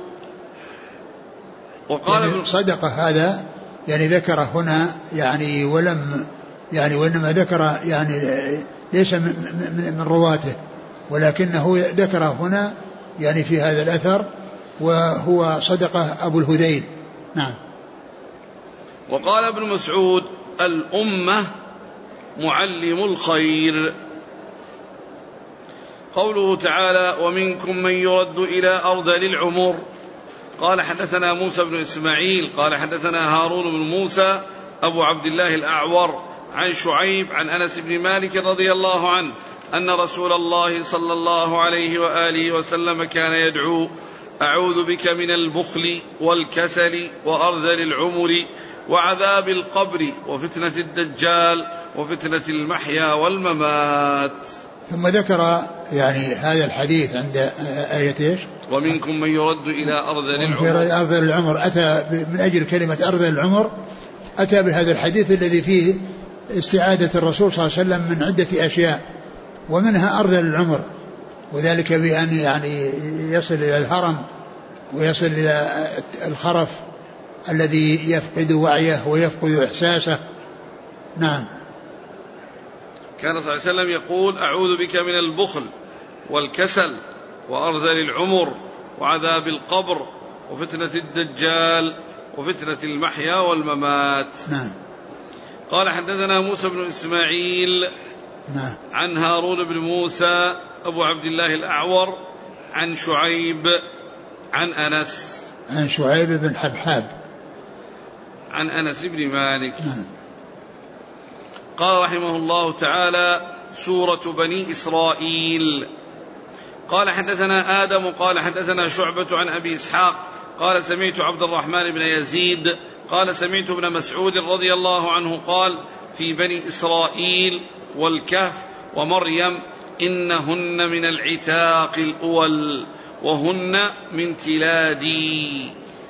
وقال يعني صدقة هذا يعني ذكر هنا يعني وإنما ذكر يعني ليس من رواته، ولكنه ذكر هنا يعني في هذا الأثر، وهو صدقة أبو الهذيل. نعم. وقال ابن مسعود الأمة معلم الخير. قوله تعالى ومنكم من يرد إلى أرذل العمر. قال حدثنا موسى بن إسماعيل قال حدثنا هارون بن موسى أبو عبد الله الأعور عن شعيب عن أنس بن مالك رضي الله عنه أن رسول الله صلى الله عليه وآله وسلم كان يدعو أعوذ بك من البخل والكسل وأرذل العمر وعذاب القبر وفتنة الدجال وفتنة المحيا والممات. ثم ذكر يعني هذا الحديث عند آية إيش؟ ومنكم من يرد إلى أرذل العمر. أتى من أجل كلمة أرذل العمر، أتى بهذا الحديث الذي فيه استعادة الرسول صلى الله عليه وسلم من عدة أشياء، ومنها أرذل العمر، وذلك بأن يعني يصل إلى الهرم ويصل إلى الخرف الذي يفقد وعيه ويفقد إحساسه. نعم. كان صلى الله عليه وسلم يقول أعوذ بك من البخل والكسل وأرذل العمر وعذاب القبر وفتنة الدجال وفتنة المحيا والممات. نعم. قال حدثنا موسى بن إسماعيل نعم. عن هارون بن موسى أبو عبد الله الأعور عن شعيب عن أنس. عن شعيب بن حبحاب عن أنس بن مالك. قال رحمه الله تعالى: سورة بني إسرائيل. قال حدثنا آدم قال حدثنا شعبة عن أبي إسحاق قال سمعت عبد الرحمن بن يزيد قال سمعت ابن مسعود رضي الله عنه قال: في بني إسرائيل والكهف ومريم إنهن من العتاق الأول وهن من تلادي.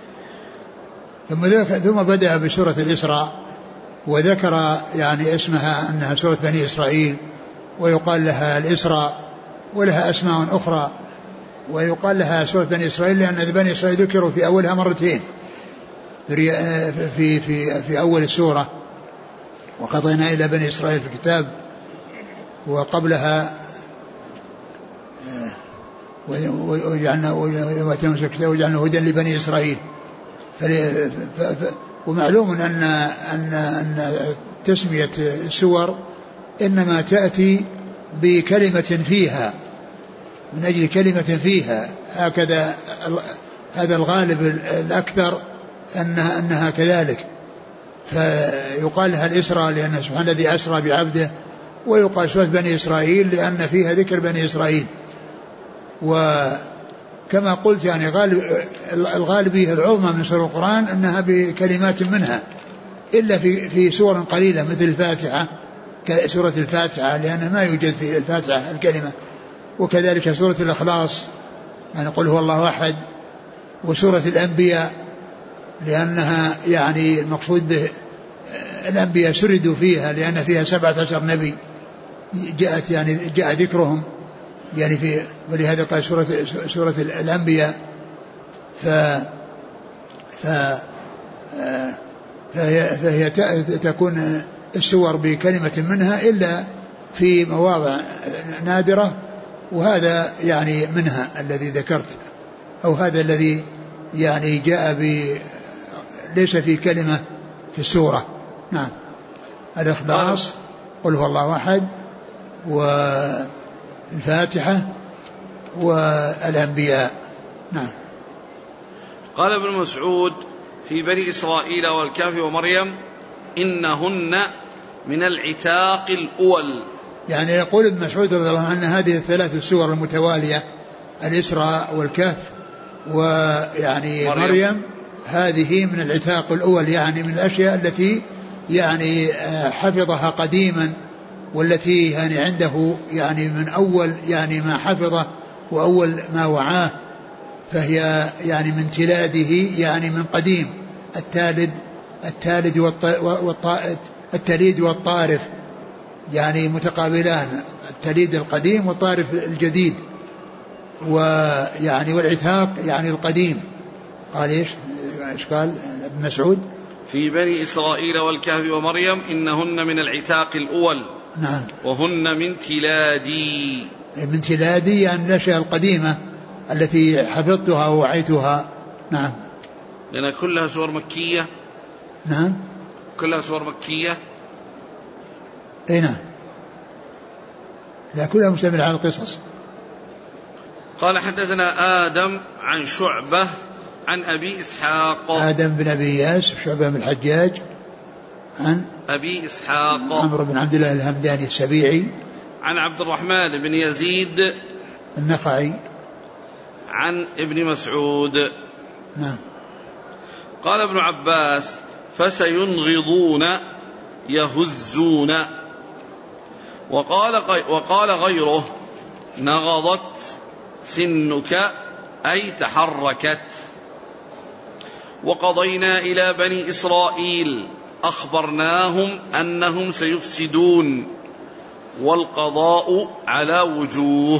ثم بدأ بسورة الإسراء وذكر يعني اسمها أنها سورة بني إسرائيل، ويقال لها الإسراء ولها أسماء أخرى، ويقال لها سورة بني إسرائيل لأن بني إسرائيل ذكروا في أولها مرتين في أول السورة: وقضينا إلى بني إسرائيل في الكتاب، وقبلها وجعلنا هدى لبني إسرائيل. ومعلوم أن تسمية السور إنما تأتي بكلمة فيها من أجل كلمة فيها، هكذا هذا الغالب الأكثر أنها كذلك. فيقال لها الإسراء لأن سبحان الذي أسرى بعبده، ويقال سورة بني إسرائيل لأن فيها ذكر بني إسرائيل. وكما قلت يعني الغالبية العظمى من سور القرآن أنها بكلمات منها، إلا في سور قليلة مثل الفاتحة، سورة الفاتحة لأن ما يوجد في الفاتحة الكلمة، وكذلك سورة الإخلاص يعني قل هو الله أحد، وسورة الأنبياء لأنها يعني المقصود به الأنبياء سردوا فيها لأن فيها 17 نبي جاء ذكرهم يعني ولهذا قال سورة الأنبياء. فهي تكون السور بكلمة منها إلا في مواضع نادرة، وهذا يعني منها الذي ذكرت، أو هذا الذي يعني جاء ليس في كلمة في السورة. نعم، الإخلاص قل هو الله أحد والفاتحة والأنبياء. نعم. قال ابن مسعود: في بني إسرائيل والكهف ومريم إنهن من العتاق الأول. يعني يقول ابن مسعود رضي الله عنه هذه الثلاث السور المتوالية الإسراء والكهف ويعني مريم هذه من العتاق الأول، يعني من الأشياء التي يعني حفظها قديما، والتي يعني عنده يعني من أول يعني ما حفظه وأول ما وعاه، فهي يعني من تلاده يعني من قديم. التليد والطارف يعني متقابلان، التليد القديم والطارف الجديد، ويعني والعتاق يعني القديم. قال ايش قال ابن مسعود؟ في بني إسرائيل والكهف ومريم إنهن من العتاق الأول. نعم. وهن من تلادي. من تلادي يعني الأشياء القديمة التي حفظتها ووعيتها. نعم. لأن كلها سور مكية. نعم، كلها سور مكية. اي نعم، لا كلها مشتملة على القصص. قال حدثنا آدم عن شعبة عن أبي إسحاق. آدم بن أبي إياس، شعبة بن الحجاج عن أبي إسحاق عمرو بن عبد الله الهمداني السبيعي عن عبد الرحمن بن يزيد النخعي عن ابن مسعود. نعم. قال ابن عباس: فسينغضون يهزون. وقال غيره: نغضت سنك أي تحركت. وقضينا إلى بني إسرائيل أخبرناهم أنهم سيفسدون والقضاء على وجوه.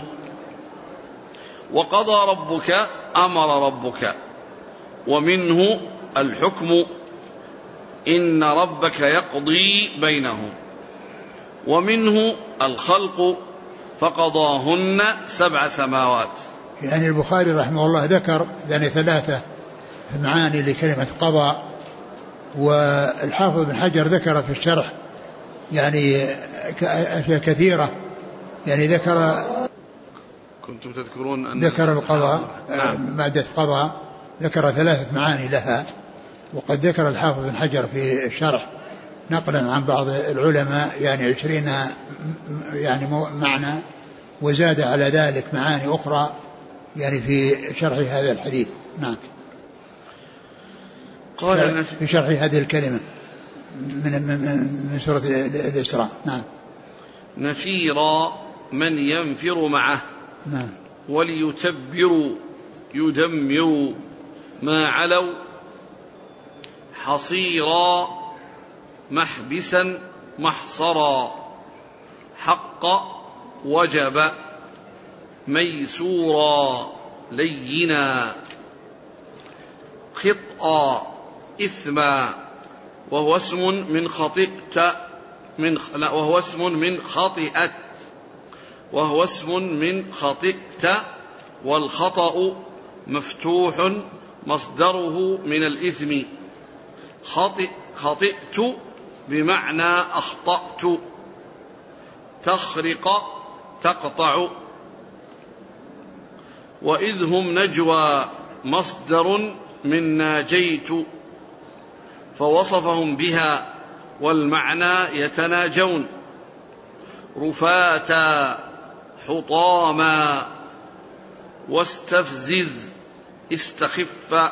وقضى ربك أمر ربك ومنه الحكم إن ربك يقضي بينهم ومنه الخلق فقضاهن 7 سماوات. يعني البخاري رحمه الله ذكر يعني 3 معاني لكلمة قضى، والحافظ بن حجر ذكر في الشرح يعني أشياء كثيرة، يعني كنتم تذكرون أن ذكر القضاء. نعم. مادة قضاء ذكر 3 معاني لها، وقد ذكر الحافظ بن حجر في الشرح نقلا عن بعض العلماء يعني 20 يعني معنى، وزاد على ذلك معاني أخرى يعني في شرح هذا الحديث. نعم. قال في شرح هذه الكلمة من سورة الإسراء. نعم. نفيرا من ينفر معه. نعم. وليتبروا يدمروا ما علوا. حصيرا محبسا محصرا. حق وجب. ميسورا لينا. خطأ إثما وهو اسم من خطئت وهو اسم من خطئت وهو اسم من خطئت. والخطأ مفتوح مصدره من الإثم. خطئت بمعنى أخطأت. تخرق تقطع. وإذ هم نجوى مصدر من ناجيت فوصفهم بها والمعنى يتناجون. رفاتا حطاما. واستفزز استخف.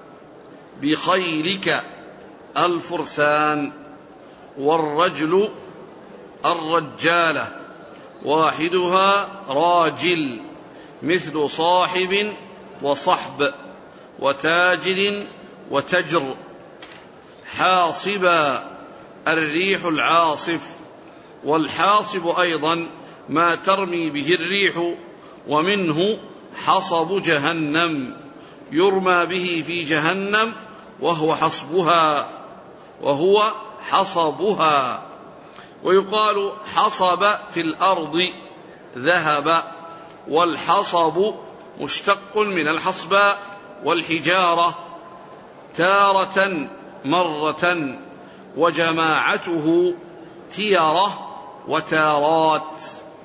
بخيلك الفرسان. والرجل الرجالة واحدها راجل مثل صاحب وصحب وتاجر وتجر. حاصبا الريح العاصف. والحاصب أيضا ما ترمي به الريح، ومنه حصب جهنم يرمى به في جهنم وهو حصبها. ويقال حصب في الأرض ذهب. والحصب مشتق من الحصباء والحجارة تارة مرة. وجماعته تيرة وتارات.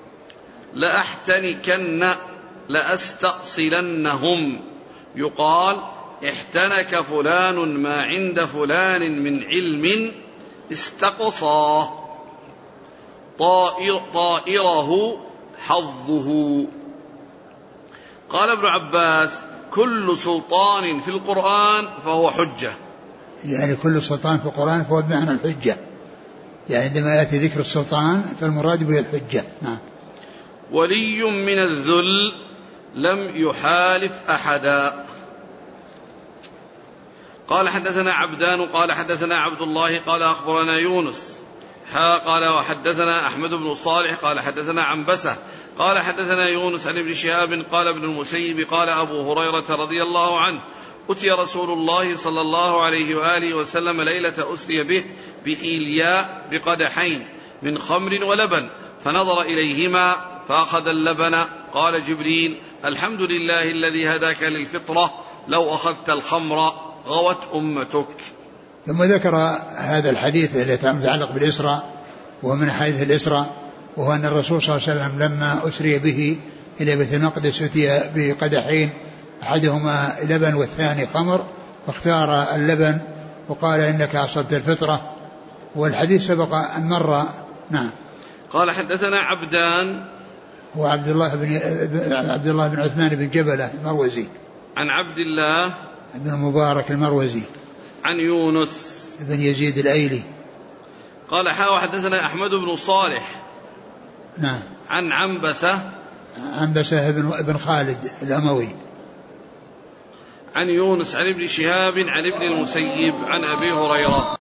لأحتنكن لأستأصلنهم. يقال احتنك فلان ما عند فلان من علم استقصاه. طائره حظه. قال ابن عباس كل سلطان في القرآن فهو حجة. يعني كل سلطان في القرآن فهو بمعنى الحجة، يعني عندما يأتي ذكر السلطان فالمراد به الحجة. نعم. ولي من الذل لم يحالف أحدا. قال حدثنا عبدان قال حدثنا عبد الله قال أخبرنا يونس قال وحدثنا أحمد بن صالح قال حدثنا عنبسة قال حدثنا يونس عن ابن شهاب قال ابن المسيب قال أبو هريرة رضي الله عنه أتي رسول الله صلى الله عليه وآله وسلم ليلة أسري به بإيلياء بقدحين من خمر ولبن، فنظر إليهما فأخذ اللبن. قال جبريل الحمد لله الذي هداك للفطرة، لو أخذت الخمر غوت أمتك. ثم ذكر هذا الحديث الذي يتعلق بالإسراء، وهو من حديث الإسراء، وهو أن الرسول صلى الله عليه وسلم لما أسري به إلى بيت المقدس أتي بقدحين أحدهما لبن والثاني خمر، فاختار اللبن وقال إنك أصبت الفطرة. والحديث سبق أن مر. نعم. قال حدثنا عبدان وعبد الله بن عثمان بن جبلة المروزي عن عبد الله بن المبارك المروزي عن يونس بن يزيد الأيلي. قال حدثنا أحمد بن صالح. نعم. عن عنبسة بن خالد الأموي عن يونس عن ابن شهاب عن ابن المسيب عن أبي هريرة